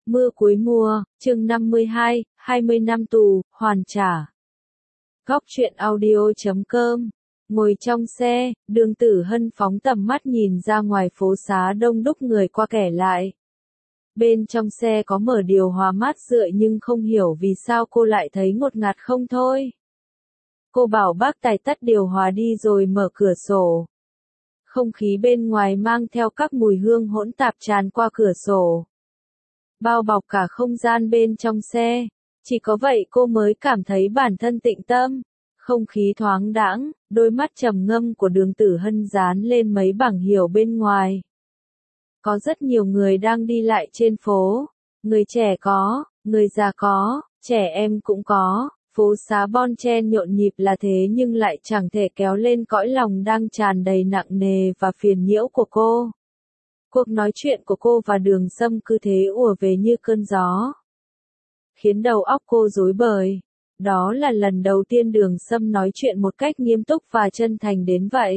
Mưa cuối mùa, chương 52, 20 năm tù, hoàn trả. Góc truyện audio.com. Ngồi trong xe, Đường Tử Hân phóng tầm mắt nhìn ra ngoài phố xá đông đúc người qua kẻ lại. Bên trong xe có mở điều hòa mát rượi nhưng không hiểu vì sao cô lại thấy ngột ngạt không thôi. Cô bảo bác tài tắt điều hòa đi rồi mở cửa sổ. Không khí bên ngoài mang theo các mùi hương hỗn tạp tràn qua cửa sổ, bao bọc cả không gian bên trong xe. Chỉ có vậy cô mới cảm thấy bản thân tĩnh tâm. Không khí thoáng đãng, đôi mắt trầm ngâm của Đường Tử Hân dán lên mấy bảng hiệu bên ngoài. Có rất nhiều người đang đi lại trên phố. Người trẻ có, người già có, trẻ em cũng có. Phố xá bon chen nhộn nhịp là thế nhưng lại chẳng thể kéo lên cõi lòng đang tràn đầy nặng nề và phiền nhiễu của cô. Cuộc nói chuyện của cô và Đường Sâm cứ thế ùa về như cơn gió, khiến đầu óc cô rối bời. Đó là lần đầu tiên Đường Sâm nói chuyện một cách nghiêm túc và chân thành đến vậy.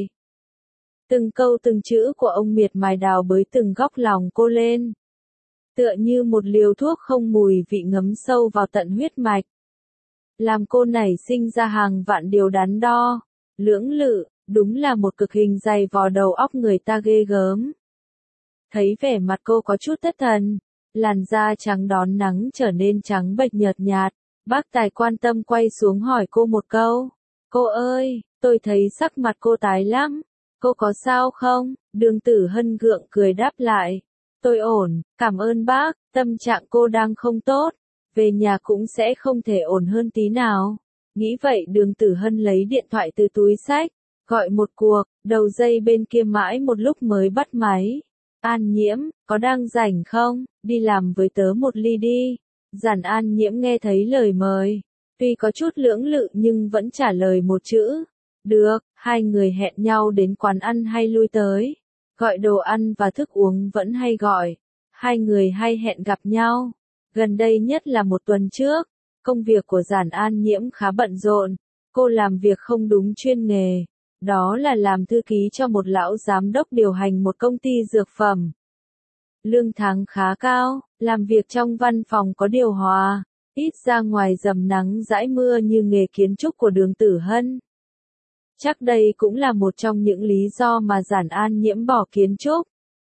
Từng câu từng chữ của ông miệt mài đào bới từng góc lòng cô lên, tựa như một liều thuốc không mùi vị ngấm sâu vào tận huyết mạch, làm cô nảy sinh ra hàng vạn điều đắn đo, lưỡng lự. Đúng là một cực hình dày vò đầu óc người ta ghê gớm. Thấy vẻ mặt cô có chút thất thần, làn da trắng đón nắng trở nên trắng bệch nhợt nhạt, bác tài quan tâm quay xuống hỏi cô một câu. Cô ơi, tôi thấy sắc mặt cô tái lắm, cô có sao không? Đường Tử Hân gượng cười đáp lại. Tôi ổn, cảm ơn bác, tâm trạng cô đang không tốt, về nhà cũng sẽ không thể ổn hơn tí nào. Nghĩ vậy Đường Tử Hân lấy điện thoại từ túi xách, gọi một cuộc, đầu dây bên kia mãi một lúc mới bắt máy. An Nhiễm, có đang rảnh không? Đi làm với tớ một ly đi. Giản An Nhiễm nghe thấy lời mời, tuy có chút lưỡng lự nhưng vẫn trả lời một chữ. Được, hai người hẹn nhau đến quán ăn hay lui tới. Gọi đồ ăn và thức uống vẫn hay gọi. Hai người hay hẹn gặp nhau. Gần đây nhất là một tuần trước, công việc của Giản An Nhiễm khá bận rộn. Cô làm việc không đúng chuyên nghề. Đó là làm thư ký cho một lão giám đốc điều hành một công ty dược phẩm. Lương tháng khá cao, làm việc trong văn phòng có điều hòa, ít ra ngoài dầm nắng dãi mưa như nghề kiến trúc của Đường Tử Hân. Chắc đây cũng là một trong những lý do mà Giản An Nhiễm bỏ kiến trúc.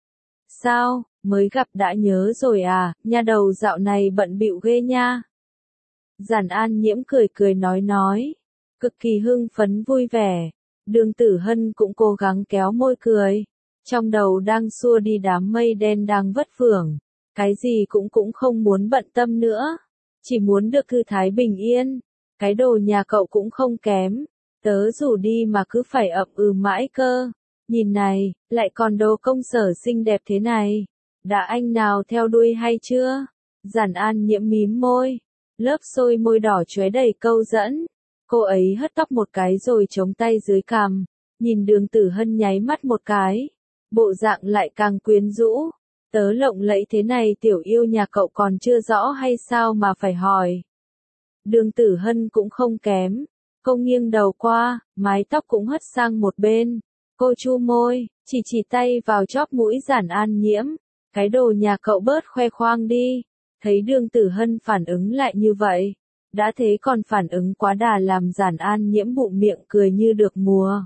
Sao, mới gặp đã nhớ rồi à, nha đầu dạo này bận bịu ghê nha. Giản An Nhiễm cười cười nói, cực kỳ hưng phấn vui vẻ. Đường Tử Hân cũng cố gắng kéo môi cười, trong đầu đang xua đi đám mây đen đang vất vưởng, cái gì cũng không muốn bận tâm nữa, chỉ muốn được thư thái bình yên. Cái đồ nhà cậu cũng không kém, tớ rủ đi mà cứ phải ậm ừ mãi cơ. Nhìn này, lại còn đồ công sở xinh đẹp thế này, đã anh nào theo đuôi hay chưa? Giản An Nhiễm mím môi, lớp xôi môi đỏ chóe đầy câu dẫn. Cô ấy hất tóc một cái rồi chống tay dưới cằm, nhìn Đường Tử Hân nháy mắt một cái, bộ dạng lại càng quyến rũ. Tớ lộng lẫy thế này tiểu yêu nhà cậu còn chưa rõ hay sao mà phải hỏi. Đường Tử Hân cũng không kém, cô nghiêng đầu qua, mái tóc cũng hất sang một bên. Cô chu môi, chỉ tay vào chóp mũi Giản An Nhiễm, cái đồ nhà cậu bớt khoe khoang đi. Thấy Đường Tử Hân phản ứng lại như vậy, đã thế còn phản ứng quá đà làm Giản An Nhiễm bụng miệng cười như được mùa.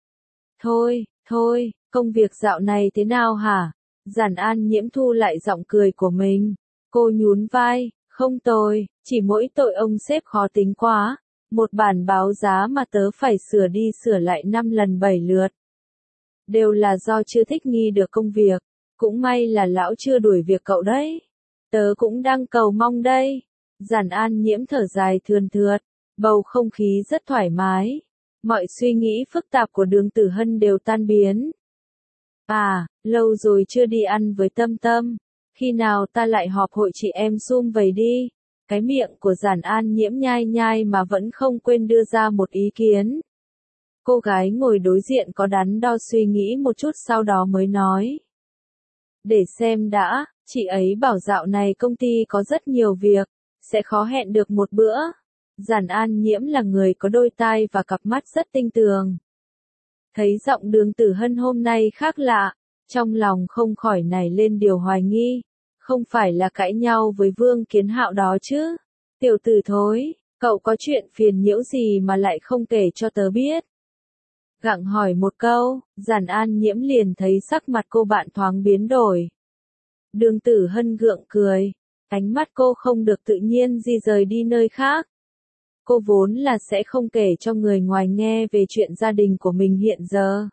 Thôi, công việc dạo này thế nào hả? Giản An Nhiễm thu lại giọng cười của mình. Cô nhún vai, không tồi, chỉ mỗi tội ông sếp khó tính quá. Một bản báo giá mà tớ phải sửa đi sửa lại 5 lần 7 lượt. Đều là do chưa thích nghi được công việc. Cũng may là lão chưa đuổi việc cậu đấy. Tớ cũng đang cầu mong đây. Giản An Nhiễm thở dài thườn thượt, bầu không khí rất thoải mái. Mọi suy nghĩ phức tạp của Đường Tử Hân đều tan biến. À, lâu rồi chưa đi ăn với Tâm Tâm. Khi nào ta lại họp hội chị em sum vầy đi. Cái miệng của Giản An Nhiễm nhai nhai mà vẫn không quên đưa ra một ý kiến. Cô gái ngồi đối diện có đắn đo suy nghĩ một chút sau đó mới nói. Để xem đã, chị ấy bảo dạo này công ty có rất nhiều việc, sẽ khó hẹn được một bữa. Giản An Nhiễm là người có đôi tai và cặp mắt rất tinh tường. Thấy giọng Đường Tử Hân hôm nay khác lạ, trong lòng không khỏi nảy lên điều hoài nghi. Không phải là cãi nhau với Vương Kiến Hạo đó chứ? Tiểu tử thối, cậu có chuyện phiền nhiễu gì mà lại không kể cho tớ biết? Gặng hỏi một câu, Giản An Nhiễm liền thấy sắc mặt cô bạn thoáng biến đổi. Đường Tử Hân gượng cười, ánh mắt cô không được tự nhiên di rời đi nơi khác. Cô vốn là sẽ không kể cho người ngoài nghe về chuyện gia đình của mình hiện giờ.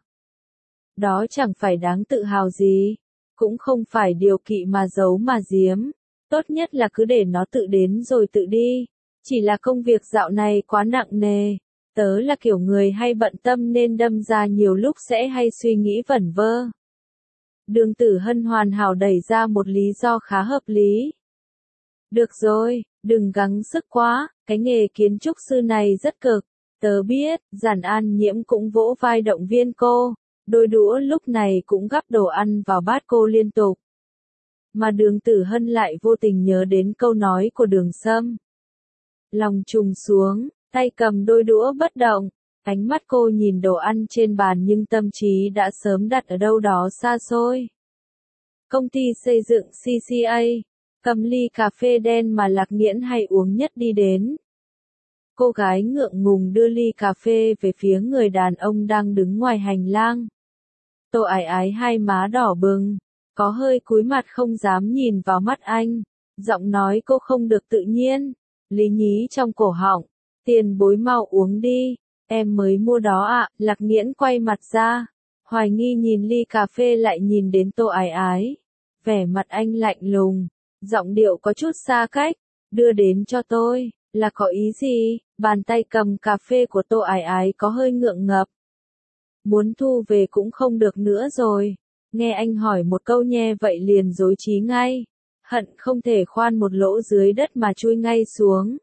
Đó chẳng phải đáng tự hào gì, cũng không phải điều kỵ mà giấu mà giếm. Tốt nhất là cứ để nó tự đến rồi tự đi. Chỉ là công việc dạo này quá nặng nề. Tớ là kiểu người hay bận tâm nên đâm ra nhiều lúc sẽ hay suy nghĩ vẩn vơ. Đường Tử Hân hoàn hảo đẩy ra một lý do khá hợp lý. Được rồi, đừng gắng sức quá, cái nghề kiến trúc sư này rất cực. Tớ biết, Giản An Nhiễm cũng vỗ vai động viên cô. Đôi đũa lúc này cũng gắp đồ ăn vào bát cô liên tục. Mà Đường Tử Hân lại vô tình nhớ đến câu nói của Đường Sâm. Lòng trùng xuống, tay cầm đôi đũa bất động, ánh mắt cô nhìn đồ ăn trên bàn nhưng tâm trí đã sớm đặt ở đâu đó xa xôi. Công ty xây dựng CCA, cầm ly cà phê đen mà Lạc Nghiễn hay uống nhất đi đến. Cô gái ngượng ngùng đưa ly cà phê về phía người đàn ông đang đứng ngoài hành lang. Tô Ái Ái hai má đỏ bừng, có hơi cúi mặt không dám nhìn vào mắt anh, giọng nói cô không được tự nhiên, lý nhí trong cổ họng, tiền bối mau uống đi, em mới mua đó ạ. Lạc Nghiễn quay mặt ra, hoài nghi nhìn ly cà phê lại nhìn đến Tô Ái Ái, vẻ mặt anh lạnh lùng, giọng điệu có chút xa cách, đưa đến cho tôi, là có ý gì? Bàn tay cầm cà phê của Tô Ái Ái có hơi ngượng ngập. Muốn thu về cũng không được nữa rồi. Nghe anh hỏi một câu nhe vậy liền rối trí ngay. Hận không thể khoan một lỗ dưới đất mà chui ngay xuống.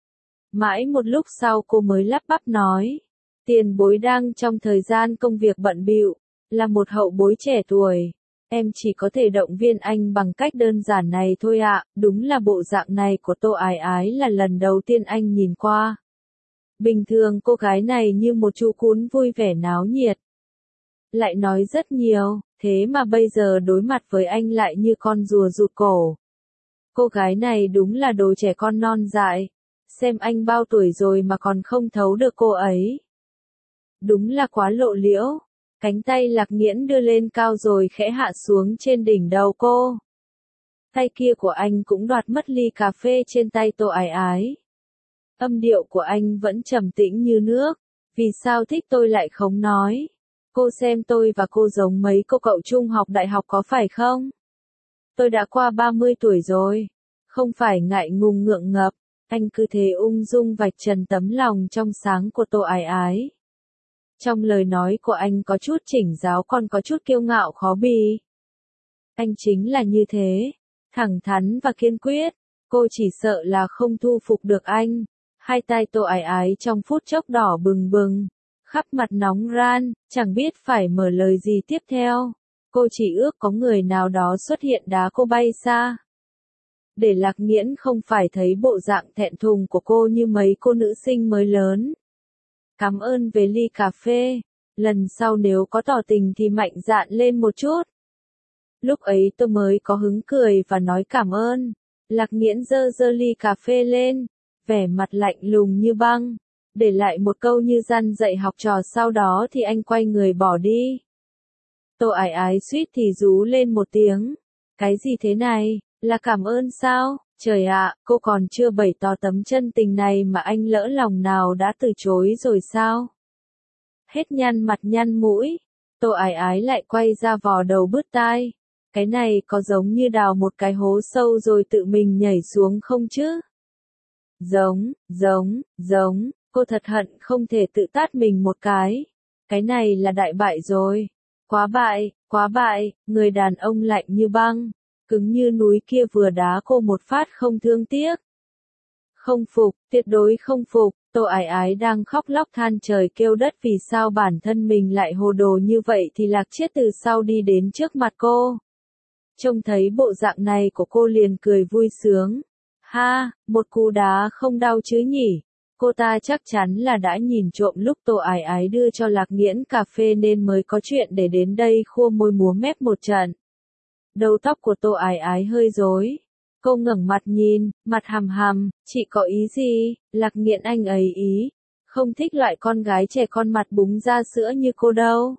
Mãi một lúc sau cô mới lắp bắp nói. Tiền bối đang trong thời gian công việc bận bịu, là một hậu bối trẻ tuổi. Em chỉ có thể động viên anh bằng cách đơn giản này thôi ạ. Đúng là bộ dạng này của Tô Ái Ái là lần đầu tiên anh nhìn qua. Bình thường cô gái này như một chú cún vui vẻ náo nhiệt. Lại nói rất nhiều, thế mà bây giờ đối mặt với anh lại như con rùa rụt cổ. Cô gái này đúng là đồ trẻ con non dại. Xem anh bao tuổi rồi mà còn không thấu được cô ấy. Đúng là quá lộ liễu. Cánh tay Lạc Nghiễn đưa lên cao rồi khẽ hạ xuống trên đỉnh đầu cô. Tay kia của anh cũng đoạt mất ly cà phê trên tay Tô Ái Ái. Âm điệu của anh vẫn trầm tĩnh như nước. Vì sao thích tôi lại không nói? Cô xem tôi và cô giống mấy cô cậu trung học đại học có phải không? Tôi đã qua 30 tuổi rồi. Không phải ngại ngùng ngượng ngập. Anh cứ thế ung dung vạch trần tấm lòng trong sáng của Tô Ái Ái. Trong lời nói của anh có chút chỉnh giáo còn có chút kiêu ngạo khó bì. Anh chính là như thế. Thẳng thắn và kiên quyết. Cô chỉ sợ là không thu phục được anh. Hai tay Tô Ái Ái trong phút chốc đỏ bừng bừng. Khắp mặt nóng ran, chẳng biết phải mở lời gì tiếp theo. Cô chỉ ước có người nào đó xuất hiện đá cô bay xa. Để Lạc Nghiễn không phải thấy bộ dạng thẹn thùng của cô như mấy cô nữ sinh mới lớn. Cảm ơn về ly cà phê. Lần sau nếu có tỏ tình thì mạnh dạn lên một chút. Lúc ấy tôi mới có hứng cười và nói cảm ơn. Lạc Nghiễn giơ giơ ly cà phê lên, vẻ mặt lạnh lùng như băng. Để lại một câu như răn dạy học trò sau đó thì anh quay người bỏ đi. Tô Ái Ái suýt thì rú lên một tiếng. Cái gì thế này, là cảm ơn sao? Trời ạ, cô còn chưa bày tỏ tấm chân tình này mà anh lỡ lòng nào đã từ chối rồi sao? Hết nhăn mặt nhăn mũi, Tô Ái Ái lại quay ra vò đầu bứt tai. Cái này có giống như đào một cái hố sâu rồi tự mình nhảy xuống không chứ? Giống, cô thật hận không thể tự tát mình một cái. Cái này là đại bại rồi. Quá bại, người đàn ông lạnh như băng, cứng như núi kia vừa đá cô một phát không thương tiếc. Không phục, tuyệt đối không phục, Tô Ái Ái đang khóc lóc than trời kêu đất vì sao bản thân mình lại hồ đồ như vậy thì Lạc Chiết từ sau đi đến trước mặt cô. Trông thấy bộ dạng này của cô liền cười vui sướng. Ha, một cú đá không đau chứ nhỉ? Cô ta chắc chắn là đã nhìn trộm lúc Tô Ái Ái đưa cho Lạc Nghiễn cà phê nên mới có chuyện để đến đây khua môi múa mép một trận. Đầu tóc của Tô Ái Ái hơi rối. Cô ngẩng mặt nhìn, mặt hằm hằm, chị có ý gì? Lạc Nghiện anh ấy ý. Không thích loại con gái trẻ con mặt búng ra sữa như cô đâu.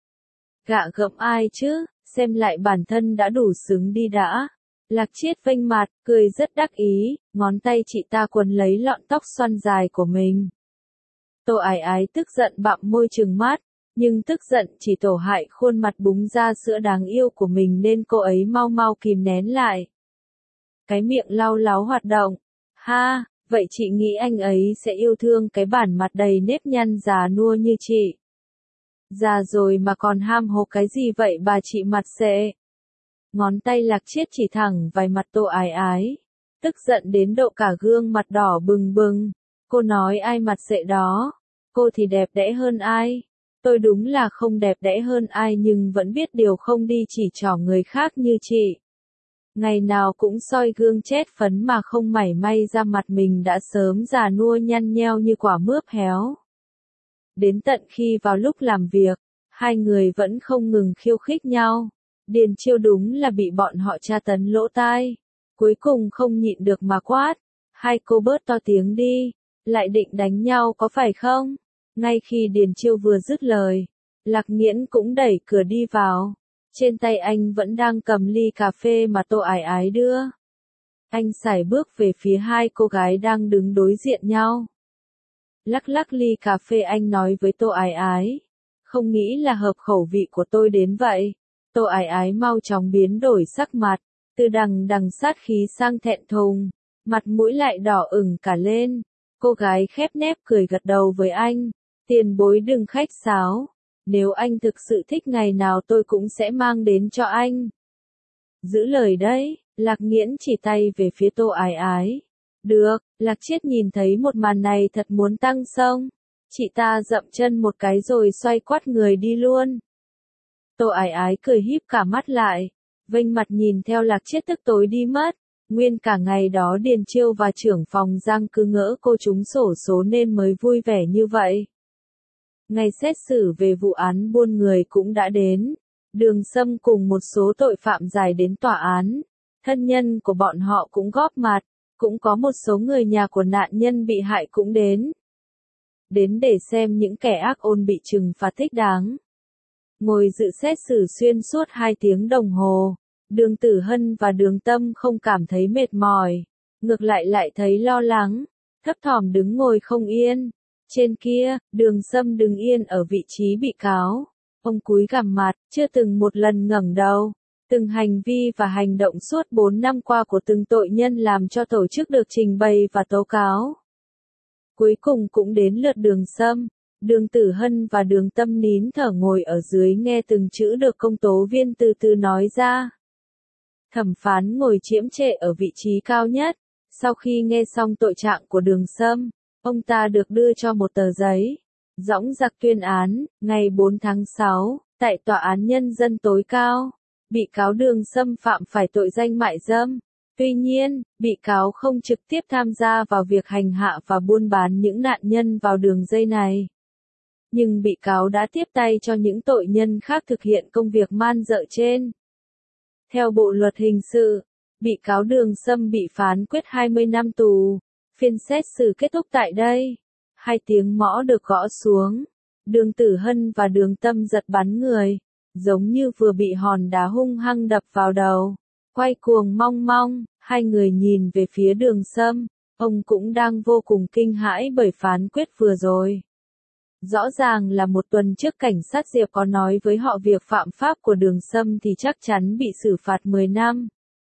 Gạ gẫm ai chứ, xem lại bản thân đã đủ xứng đi đã. Lạc Chiết vênh mặt, cười rất đắc ý, ngón tay chị ta quấn lấy lọn tóc xoăn dài của mình. Tô Ái Ái tức giận bặm môi trừng mắt, nhưng tức giận chỉ tổ hại khuôn mặt búng ra sữa đáng yêu của mình nên cô ấy mau mau kìm nén lại. Cái miệng lau láo hoạt động. Ha, vậy chị nghĩ anh ấy sẽ yêu thương cái bản mặt đầy nếp nhăn già nua như chị. Già rồi mà còn ham hố cái gì vậy bà chị mặt xệ. Ngón tay Lạc Chiết chỉ thẳng vài mặt Tô Ái Ái. Tức giận đến độ cả gương mặt đỏ bừng bừng. Cô nói ai mặt xệ đó. Cô thì đẹp đẽ hơn ai. Tôi đúng là không đẹp đẽ hơn ai nhưng vẫn biết điều không đi chỉ trỏ người khác như chị. Ngày nào cũng soi gương chết phấn mà không mảy may ra mặt mình đã sớm già nua nhăn nheo như quả mướp héo. Đến tận khi vào lúc làm việc, hai người vẫn không ngừng khiêu khích nhau. Điền Chiêu đúng là bị bọn họ tra tấn lỗ tai. Cuối cùng không nhịn được mà quát. Hai cô bớt to tiếng đi. Lại định đánh nhau có phải không? Ngay khi Điền Chiêu vừa dứt lời, Lạc Nghiễn cũng đẩy cửa đi vào. Trên tay anh vẫn đang cầm ly cà phê mà Tô Ái Ái đưa. Anh sải bước về phía hai cô gái đang đứng đối diện nhau. Lắc lắc ly cà phê anh nói với Tô Ái Ái. Không nghĩ là hợp khẩu vị của tôi đến vậy. Tô Ái Ái mau chóng biến đổi sắc mặt, từ đằng đằng sát khí sang thẹn thùng, mặt mũi lại đỏ ửng cả lên. Cô gái khép nép cười gật đầu với anh. Tiền bối đừng khách sáo. Nếu anh thực sự thích ngày nào tôi cũng sẽ mang đến cho anh. Giữ lời đấy, Lạc Nghiễn chỉ tay về phía Tô Ái Ái. Được, Lạc Chiết nhìn thấy một màn này thật muốn tăng xông. Chị ta dậm chân một cái rồi xoay quắt người đi luôn. Tô Ái Ái cười híp cả mắt lại, vênh mặt nhìn theo Lạc Chiết tức tối đi mất. Nguyên cả ngày đó Điền Chiêu và trưởng phòng Giang cứ ngỡ cô trúng xổ số nên mới vui vẻ như vậy. Ngày xét xử về vụ án buôn người cũng đã đến. Đường Sâm cùng một số tội phạm giải đến tòa án. Thân nhân của bọn họ cũng góp mặt. Cũng có một số người nhà của nạn nhân bị hại cũng đến. Đến để xem những kẻ ác ôn bị trừng phạt thích đáng. Ngồi dự xét xử xuyên suốt 2 tiếng đồng hồ. Đường Tử Hân và Đường Tâm không cảm thấy mệt mỏi. Ngược lại lại thấy lo lắng. Thấp thỏm đứng ngồi không yên. Trên kia, Đường Sâm đứng yên ở vị trí bị cáo. Ông cúi gằm mặt, chưa từng một lần ngẩng đầu. Từng hành vi và hành động suốt 4 năm qua của từng tội nhân làm cho tổ chức được trình bày và tố cáo. Cuối cùng cũng đến lượt Đường Sâm. Đường Tử Hân và Đường Tâm nín thở ngồi ở dưới nghe từng chữ được công tố viên từ từ nói ra. Thẩm phán ngồi chiếm trệ ở vị trí cao nhất. Sau khi nghe xong tội trạng của Đường Sâm, ông ta được đưa cho một tờ giấy. Dõng dạc tuyên án, ngày 4 tháng 6, tại Tòa án Nhân dân tối cao. Bị cáo Đường Sâm phạm phải tội danh mại dâm. Tuy nhiên, bị cáo không trực tiếp tham gia vào việc hành hạ và buôn bán những nạn nhân vào đường dây này. Nhưng bị cáo đã tiếp tay cho những tội nhân khác thực hiện công việc man dợ trên. Theo Bộ Luật Hình sự, bị cáo Đường Sâm bị phán quyết 20 năm tù. Phiên xét xử kết thúc tại đây. 2 tiếng mõ được gõ xuống. Đường Tử Hân và Đường Tâm giật bắn người. Giống như vừa bị hòn đá hung hăng đập vào đầu. Quay cuồng mong mong, hai người nhìn về phía Đường Sâm. Ông cũng đang vô cùng kinh hãi bởi phán quyết vừa rồi. Rõ ràng là một tuần trước cảnh sát Diệp có nói với họ việc phạm pháp của Đường Sâm thì chắc chắn bị xử phạt 10 năm.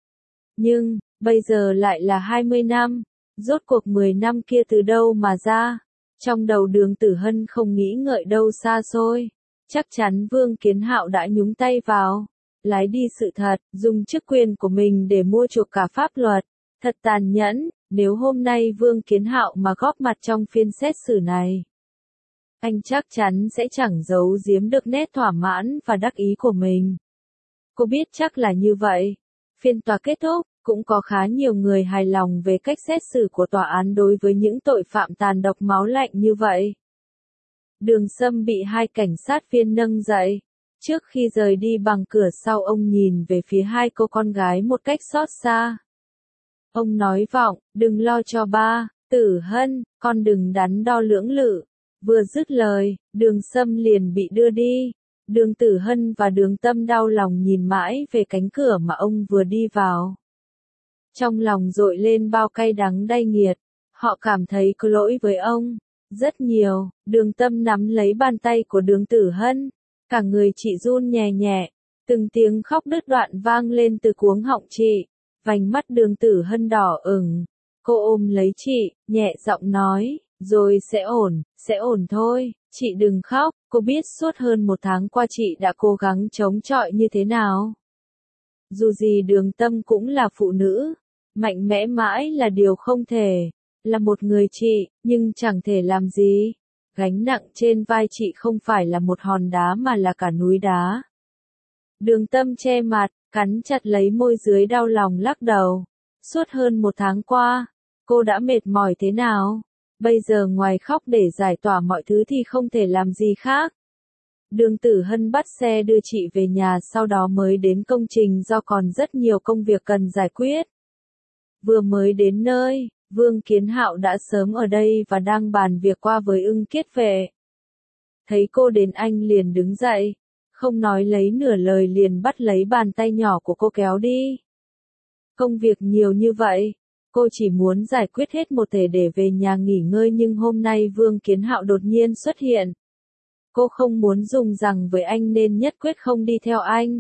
Nhưng, bây giờ lại là 20 năm. Rốt cuộc 10 năm kia từ đâu mà ra? Trong đầu Đường Tử Hân không nghĩ ngợi đâu xa xôi. Chắc chắn Vương Kiến Hạo đã nhúng tay vào. Lái đi sự thật, dùng chức quyền của mình để mua chuộc cả pháp luật. Thật tàn nhẫn, nếu hôm nay Vương Kiến Hạo mà góp mặt trong phiên xét xử này. Anh chắc chắn sẽ chẳng giấu giếm được nét thỏa mãn và đắc ý của mình. Cô biết chắc là như vậy. Phiên tòa kết thúc, cũng có khá nhiều người hài lòng về cách xét xử của tòa án đối với những tội phạm tàn độc máu lạnh như vậy. Đường Sâm bị 2 cảnh sát viên nâng dậy. Trước khi rời đi bằng cửa sau ông nhìn về phía hai cô con gái một cách xót xa. Ông nói vọng, đừng lo cho ba, Tử Hân, con đừng đắn đo lưỡng lự. Vừa dứt lời, Đường Sâm liền bị đưa đi. Đường Tử Hân và Đường Tâm đau lòng nhìn mãi về cánh cửa mà ông vừa đi vào. Trong lòng dội lên bao cay đắng đay nghiệt, họ cảm thấy có lỗi với ông, rất nhiều. Đường Tâm nắm lấy bàn tay của Đường Tử Hân, cả người chị run nhẹ nhẹ, từng tiếng khóc đứt đoạn vang lên từ cuống họng chị, vành mắt Đường Tử Hân đỏ ửng. Cô ôm lấy chị, nhẹ giọng nói, rồi sẽ ổn thôi, chị đừng khóc, cô biết suốt hơn 1 tháng qua chị đã cố gắng chống chọi như thế nào. Dù gì Đường Tâm cũng là phụ nữ, mạnh mẽ mãi là điều không thể, là một người chị, nhưng chẳng thể làm gì. Gánh nặng trên vai chị không phải là một hòn đá mà là cả núi đá. Đường Tâm che mặt, cắn chặt lấy môi dưới đau lòng lắc đầu. Suốt hơn 1 tháng qua, cô đã mệt mỏi thế nào? Bây giờ ngoài khóc để giải tỏa mọi thứ thì không thể làm gì khác. Đường Tử Hân bắt xe đưa chị về nhà, sau đó mới đến công trình do còn rất nhiều công việc cần giải quyết. Vừa mới đến nơi, Vương Kiến Hạo đã sớm ở đây và đang bàn việc qua với Ưng Kiết Vệ. Thấy cô đến anh liền đứng dậy, không nói lấy nửa lời liền bắt lấy bàn tay nhỏ của cô kéo đi. Công việc nhiều như vậy, cô chỉ muốn giải quyết hết một thể để về nhà nghỉ ngơi, nhưng hôm nay Vương Kiến Hạo đột nhiên xuất hiện. Cô không muốn dùng rằng với anh nên nhất quyết không đi theo anh.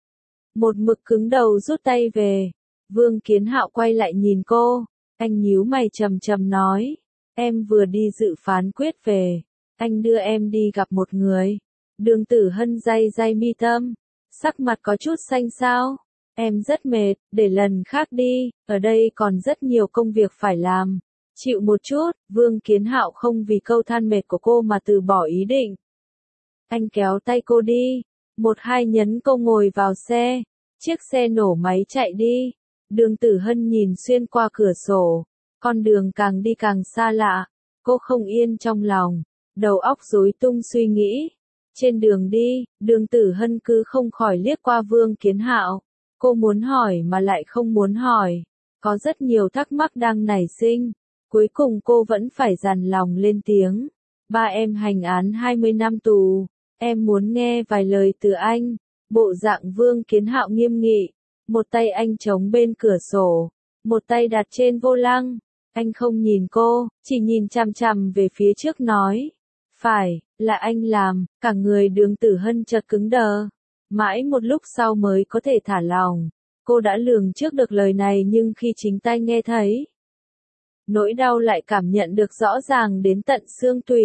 Một mực cứng đầu rút tay về. Vương Kiến Hạo quay lại nhìn cô, anh nhíu mày trầm trầm nói, em vừa đi dự phán quyết về, anh đưa em đi gặp một người. Đường Tử Hân day day mi tâm, sắc mặt có chút xanh xao, em rất mệt, để lần khác đi, ở đây còn rất nhiều công việc phải làm. Chịu một chút. Vương Kiến Hạo không vì câu than mệt của cô mà từ bỏ ý định. Anh kéo tay cô đi, 1-2 nhấn cô ngồi vào xe, chiếc xe nổ máy chạy đi. Đường Tử Hân nhìn xuyên qua cửa sổ, con đường càng đi càng xa lạ, cô không yên trong lòng, đầu óc rối tung suy nghĩ. Trên đường đi, Đường Tử Hân cứ không khỏi liếc qua Vương Kiến Hạo, cô muốn hỏi mà lại không muốn hỏi, có rất nhiều thắc mắc đang nảy sinh, cuối cùng cô vẫn phải dằn lòng lên tiếng, ba em hành án 20 năm tù, em muốn nghe vài lời từ anh. Bộ dạng Vương Kiến Hạo nghiêm nghị. Một tay anh chống bên cửa sổ, một tay đặt trên vô lăng. Anh không nhìn cô, chỉ nhìn chằm chằm về phía trước nói. Phải, là anh làm. Cả người Đường Tử Hân chợt cứng đờ. Mãi một lúc sau mới có thể thả lòng. Cô đã lường trước được lời này, nhưng khi chính tai nghe thấy, nỗi đau lại cảm nhận được rõ ràng đến tận xương tủy.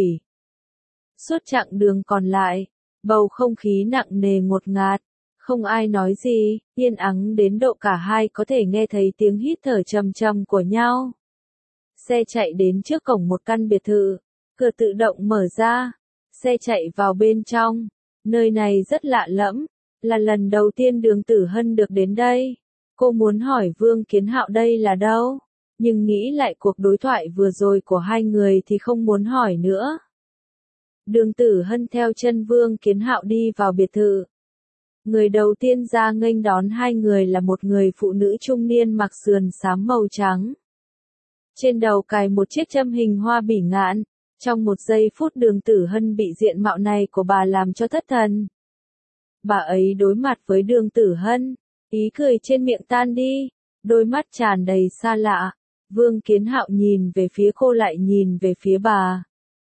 Suốt chặng đường còn lại, bầu không khí nặng nề ngột ngạt. Không ai nói gì, yên ắng đến độ cả hai có thể nghe thấy tiếng hít thở trầm trầm của nhau. Xe chạy đến trước cổng một căn biệt thự, cửa tự động mở ra, xe chạy vào bên trong. Nơi này rất lạ lẫm, là lần đầu tiên Đường Tử Hân được đến đây. Cô muốn hỏi Vương Kiến Hạo đây là đâu, nhưng nghĩ lại cuộc đối thoại vừa rồi của hai người thì không muốn hỏi nữa. Đường Tử Hân theo chân Vương Kiến Hạo đi vào biệt thự. Người đầu tiên ra nghênh đón hai người là một người phụ nữ trung niên mặc sườn xám màu trắng. Trên đầu cài một chiếc châm hình hoa bỉ ngạn. Trong một giây phút Đường Tử Hân bị diện mạo này của bà làm cho thất thần. Bà ấy đối mặt với Đường Tử Hân, ý cười trên miệng tan đi, đôi mắt tràn đầy xa lạ. Vương Kiến Hạo nhìn về phía cô lại nhìn về phía bà.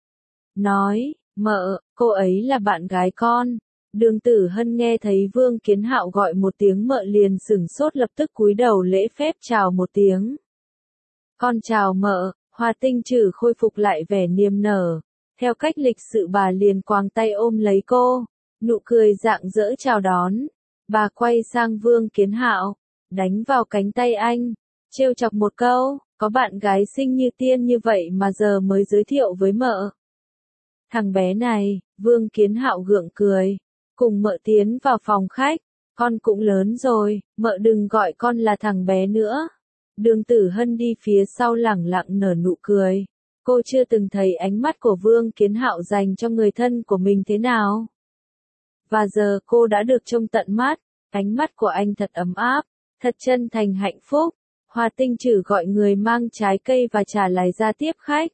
Nói, mợ, cô ấy là bạn gái con. Đường Tử Hân nghe thấy Vương Kiến Hạo gọi một tiếng mợ liền sửng sốt, lập tức cúi đầu lễ phép chào một tiếng. Con chào mợ. Hoa Tinh Trử khôi phục lại vẻ niềm nở. Theo cách lịch sự bà liền quàng tay ôm lấy cô, nụ cười rạng rỡ chào đón. Bà quay sang Vương Kiến Hạo, đánh vào cánh tay anh, trêu chọc một câu, có bạn gái xinh như tiên như vậy mà giờ mới giới thiệu với mợ. Thằng bé này, Vương Kiến Hạo gượng cười, cùng mợ tiến vào phòng khách, con cũng lớn rồi, mợ đừng gọi con là thằng bé nữa. Đường Tử Hân đi phía sau lẳng lặng nở nụ cười. Cô chưa từng thấy ánh mắt của Vương Kiến Hạo dành cho người thân của mình thế nào. Và giờ cô đã được trông tận mắt, ánh mắt của anh thật ấm áp, thật chân thành hạnh phúc. Hoa Tinh Trử gọi người mang trái cây và trà lại ra tiếp khách.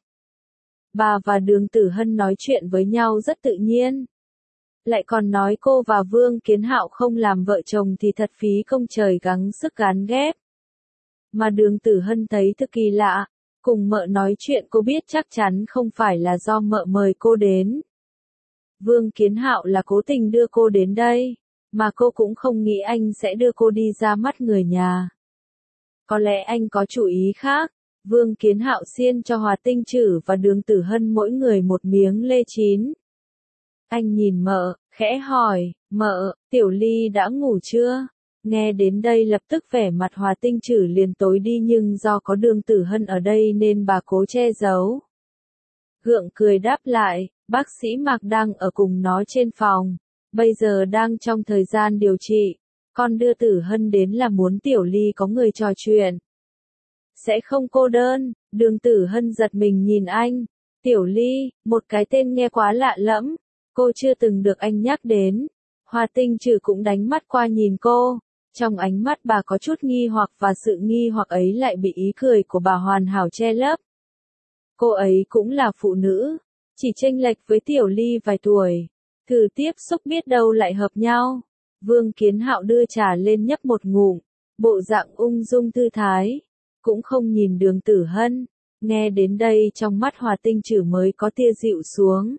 Bà và Đường Tử Hân nói chuyện với nhau rất tự nhiên. Lại còn nói cô và Vương Kiến Hạo không làm vợ chồng thì thật phí công trời gắng sức gán ghép. Mà Đường Tử Hân thấy thực kỳ lạ, cùng mợ nói chuyện cô biết chắc chắn không phải là do mợ mời cô đến. Vương Kiến Hạo là cố tình đưa cô đến đây, mà cô cũng không nghĩ anh sẽ đưa cô đi ra mắt người nhà. Có lẽ anh có chủ ý khác. Vương Kiến Hạo xiên cho Hoa Tinh Trử và Đường Tử Hân mỗi người một miếng lê chín. Anh nhìn mợ, khẽ hỏi, mợ, Tiểu Ly đã ngủ chưa? Nghe đến đây lập tức vẻ mặt Hoa Tinh Trử liền tối đi, nhưng do có Đường Tử Hân ở đây nên bà cố che giấu. Gượng cười đáp lại, bác sĩ Mạc đang ở cùng nó trên phòng, bây giờ đang trong thời gian điều trị. Con đưa Tử Hân đến là muốn Tiểu Ly có người trò chuyện. Sẽ không cô đơn. Đường Tử Hân giật mình nhìn anh. Tiểu Ly, một cái tên nghe quá lạ lẫm. Cô chưa từng được anh nhắc đến. Hoa Tinh Trử cũng đánh mắt qua nhìn cô. Trong ánh mắt bà có chút nghi hoặc, và sự nghi hoặc ấy lại bị ý cười của bà hoàn hảo che lấp. Cô ấy cũng là phụ nữ, chỉ chênh lệch với Tiểu Ly vài tuổi. Thử tiếp xúc biết đâu lại hợp nhau. Vương Kiến Hạo đưa trà lên nhấp một ngụm, bộ dạng ung dung thư thái, cũng không nhìn Đường Tử Hân. Nghe đến đây trong mắt Hoa Tinh Trử mới có tia dịu xuống.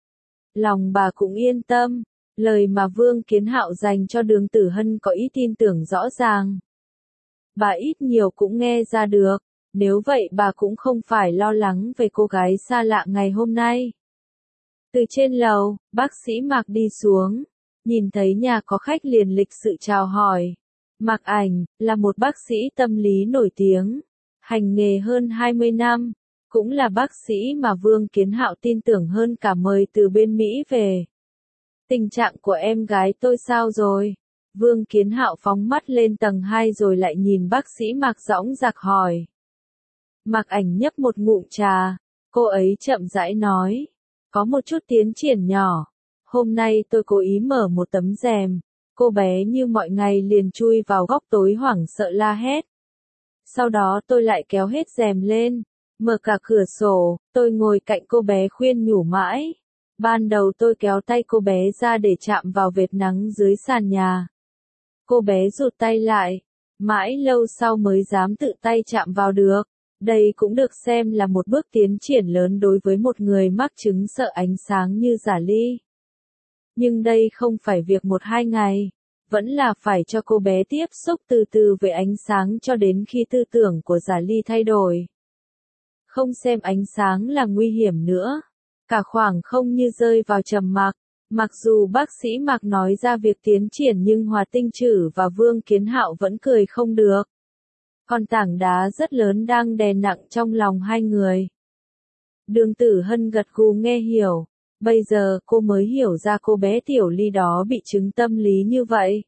Lòng bà cũng yên tâm, lời mà Vương Kiến Hạo dành cho Đường Tử Hân có ý tin tưởng rõ ràng. Bà ít nhiều cũng nghe ra được, nếu vậy bà cũng không phải lo lắng về cô gái xa lạ ngày hôm nay. Từ trên lầu, bác sĩ Mạc đi xuống. Nhìn thấy nhà có khách liền lịch sự chào hỏi. Mạc Ảnh, là một bác sĩ tâm lý nổi tiếng, hành nghề hơn 20 năm, cũng là bác sĩ mà Vương Kiến Hạo tin tưởng hơn cả mời từ bên Mỹ về. Tình trạng của em gái tôi sao rồi? Vương Kiến Hạo phóng mắt lên tầng 2 rồi lại nhìn bác sĩ Mạc dõng dạc hỏi. Mạc Ảnh nhấp một ngụm trà, cô ấy chậm rãi nói. Có một chút tiến triển nhỏ. Hôm nay tôi cố ý mở một tấm rèm, cô bé như mọi ngày liền chui vào góc tối hoảng sợ la hét. Sau đó tôi lại kéo hết rèm lên, mở cả cửa sổ, tôi ngồi cạnh cô bé khuyên nhủ mãi. Ban đầu tôi kéo tay cô bé ra để chạm vào vệt nắng dưới sàn nhà. Cô bé rụt tay lại, mãi lâu sau mới dám tự tay chạm vào được. Đây cũng được xem là một bước tiến triển lớn đối với một người mắc chứng sợ ánh sáng như Giả Ly. Nhưng đây không phải việc 1-2 ngày, vẫn là phải cho cô bé tiếp xúc từ từ với ánh sáng cho đến khi tư tưởng của Giả Ly thay đổi. Không xem ánh sáng là nguy hiểm nữa, cả khoảng không như rơi vào trầm mặc. Mặc dù bác sĩ Mạc nói ra việc tiến triển nhưng Hoa Tinh Trử và Vương Kiến Hạo vẫn cười không được. Còn tảng đá rất lớn đang đè nặng trong lòng hai người. Đường Tử Hân gật gù nghe hiểu. Bây giờ cô mới hiểu ra cô bé Tiểu Ly đó bị chứng tâm lý như vậy.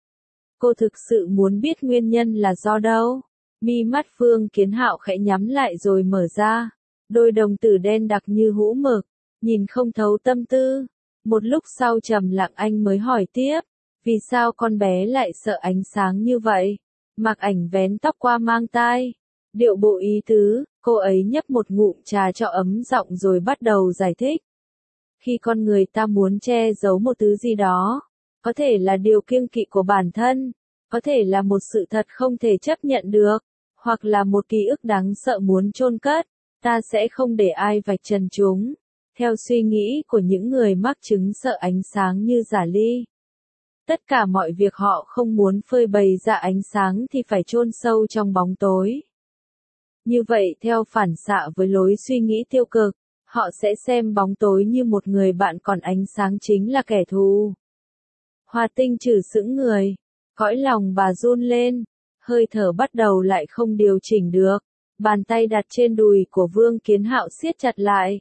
Cô thực sự muốn biết nguyên nhân là do đâu. Mi mắt Vương Kiến Hạo khẽ nhắm lại rồi mở ra. Đôi đồng tử đen đặc như hũ mực, nhìn không thấu tâm tư. Một lúc sau trầm lặng anh mới hỏi tiếp. Vì sao con bé lại sợ ánh sáng như vậy? Mạc Ảnh vén tóc qua mang tai. Điệu bộ ý tứ, cô ấy nhấp một ngụm trà cho ấm giọng rồi bắt đầu giải thích. Khi con người ta muốn che giấu một thứ gì đó, có thể là điều kiêng kỵ của bản thân, có thể là một sự thật không thể chấp nhận được, hoặc là một ký ức đáng sợ muốn chôn cất, ta sẽ không để ai vạch trần chúng. Theo suy nghĩ của những người mắc chứng sợ ánh sáng như Giả Ly, tất cả mọi việc họ không muốn phơi bày ra ánh sáng thì phải chôn sâu trong bóng tối. Như vậy theo phản xạ với lối suy nghĩ tiêu cực, họ sẽ xem bóng tối như một người bạn còn ánh sáng chính là kẻ thù. Hoa Tinh Trử sững người, cõi lòng bà run lên, hơi thở bắt đầu lại không điều chỉnh được, bàn tay đặt trên đùi của Vương Kiến Hạo siết chặt lại.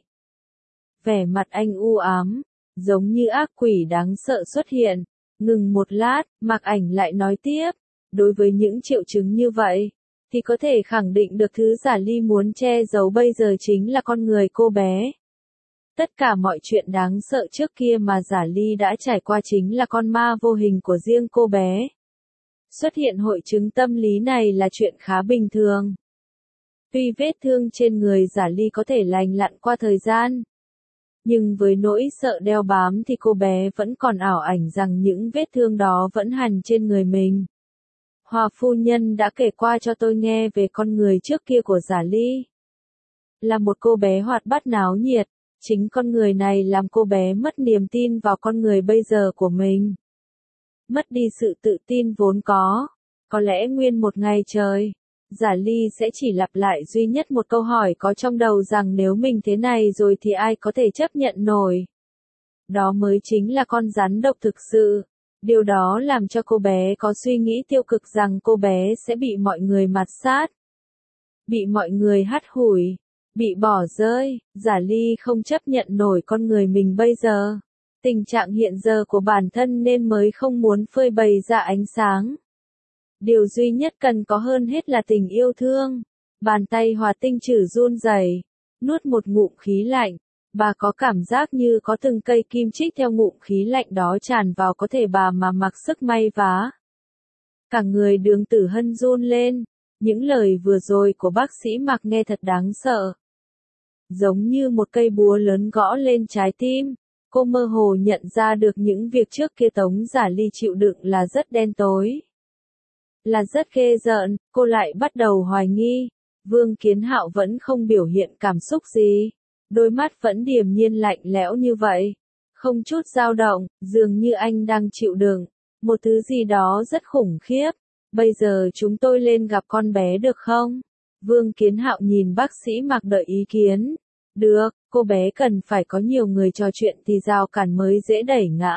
Vẻ mặt anh u ám, giống như ác quỷ đáng sợ xuất hiện. Ngừng một lát, Mạc Ảnh lại nói tiếp, đối với những triệu chứng như vậy, thì có thể khẳng định được thứ Giả Ly muốn che giấu bây giờ chính là con người cô bé. Tất cả mọi chuyện đáng sợ trước kia mà Giả Ly đã trải qua chính là con ma vô hình của riêng cô bé. Xuất hiện hội chứng tâm lý này là chuyện khá bình thường. Tuy vết thương trên người Giả Ly có thể lành lặn qua thời gian, nhưng với nỗi sợ đeo bám thì cô bé vẫn còn ảo ảnh rằng những vết thương đó vẫn hằn trên người mình. Hòa phu nhân đã kể qua cho tôi nghe về con người trước kia của Giả Ly. Là một cô bé hoạt bát náo nhiệt, chính con người này làm cô bé mất niềm tin vào con người bây giờ của mình. Mất đi sự tự tin vốn có lẽ nguyên một ngày trời, Giả Ly sẽ chỉ lặp lại duy nhất một câu hỏi có trong đầu rằng nếu mình thế này rồi thì ai có thể chấp nhận nổi. Đó mới chính là con rắn độc thực sự. Điều đó làm cho cô bé có suy nghĩ tiêu cực rằng cô bé sẽ bị mọi người mạt sát, bị mọi người hắt hủi, bị bỏ rơi. Giả Ly không chấp nhận nổi con người mình bây giờ, tình trạng hiện giờ của bản thân nên mới không muốn phơi bày ra ánh sáng. Điều duy nhất cần có hơn hết là tình yêu thương. Bàn tay Hòa Tinh Trử run rẩy, nuốt một ngụm khí lạnh. Bà có cảm giác như có từng cây kim chích theo ngụm khí lạnh đó tràn vào cơ thể bà mà mặc sức may vá. Cả người Đường Tử Hân run lên. Những lời vừa rồi của bác sĩ Mạc nghe thật đáng sợ. Giống như một cây búa lớn gõ lên trái tim. Cô mơ hồ nhận ra được những việc trước kia Tống Giả Ly chịu đựng là rất đen tối, là rất ghê rợn. Cô lại bắt đầu hoài nghi. Vương Kiến Hạo vẫn không biểu hiện cảm xúc gì. Đôi mắt vẫn điềm nhiên lạnh lẽo như vậy. Không chút dao động, dường như anh đang chịu đựng một thứ gì đó rất khủng khiếp. Bây giờ chúng tôi lên gặp con bé được không? Vương Kiến Hạo nhìn bác sĩ Mạc đợi ý kiến. Được, cô bé cần phải có nhiều người trò chuyện thì rào cản mới dễ đẩy ngã.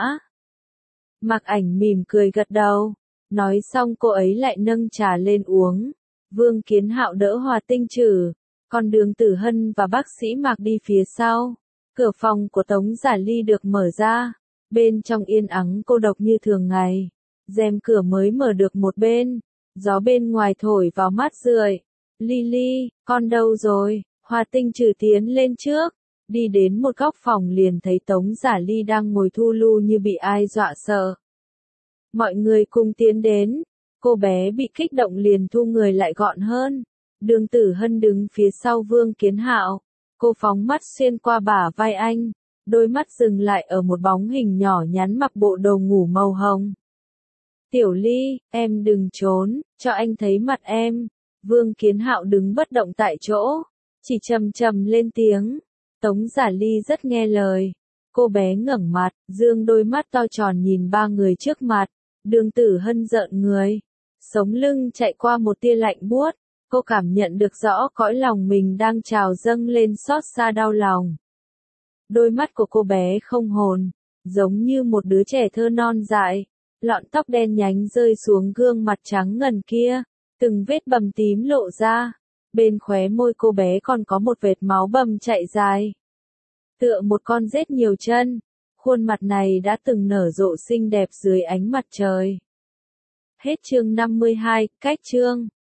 Mạc Ảnh mỉm cười gật đầu. Nói xong cô ấy lại nâng trà lên uống. Vương Kiến Hạo đỡ Hòa Tinh Trử, còn Đường Tử Hân và bác sĩ Mạc đi phía sau. Cửa phòng của Tống Giả Ly được mở ra. Bên trong yên ắng cô độc như thường ngày. Rèm cửa mới mở được một bên. Gió bên ngoài thổi vào mắt rượi. Ly Ly, con đâu rồi? Hòa Tinh Trử tiến lên trước. Đi đến một góc phòng liền thấy Tống Giả Ly đang ngồi thu lu như bị ai dọa sợ. Mọi người cùng tiến đến. Cô bé bị kích động liền thu người lại gọn hơn. Đường Tử Hân đứng phía sau Vương Kiến Hạo. Cô phóng mắt xuyên qua bả vai anh. Đôi mắt dừng lại ở một bóng hình nhỏ nhắn mặc bộ đồ ngủ màu hồng. Tiểu Ly, em đừng trốn, cho anh thấy mặt em. Vương Kiến Hạo đứng bất động tại chỗ, chỉ trầm trầm lên tiếng. Tống Giả Ly rất nghe lời. Cô bé ngẩng mặt, dương đôi mắt to tròn nhìn ba người trước mặt. Đường Tử Hân rợn người. Sống lưng chạy qua một tia lạnh buốt. Cô cảm nhận được rõ cõi lòng mình đang trào dâng lên xót xa đau lòng. Đôi mắt của cô bé không hồn, giống như một đứa trẻ thơ non dại. Lọn tóc đen nhánh rơi xuống gương mặt trắng ngần kia. Từng vết bầm tím lộ ra. Bên khóe môi cô bé còn có một vệt máu bầm chạy dài. Tựa một con rết nhiều chân. Khuôn mặt này đã từng nở rộ xinh đẹp dưới ánh mặt trời. Hết chương 52, cách chương.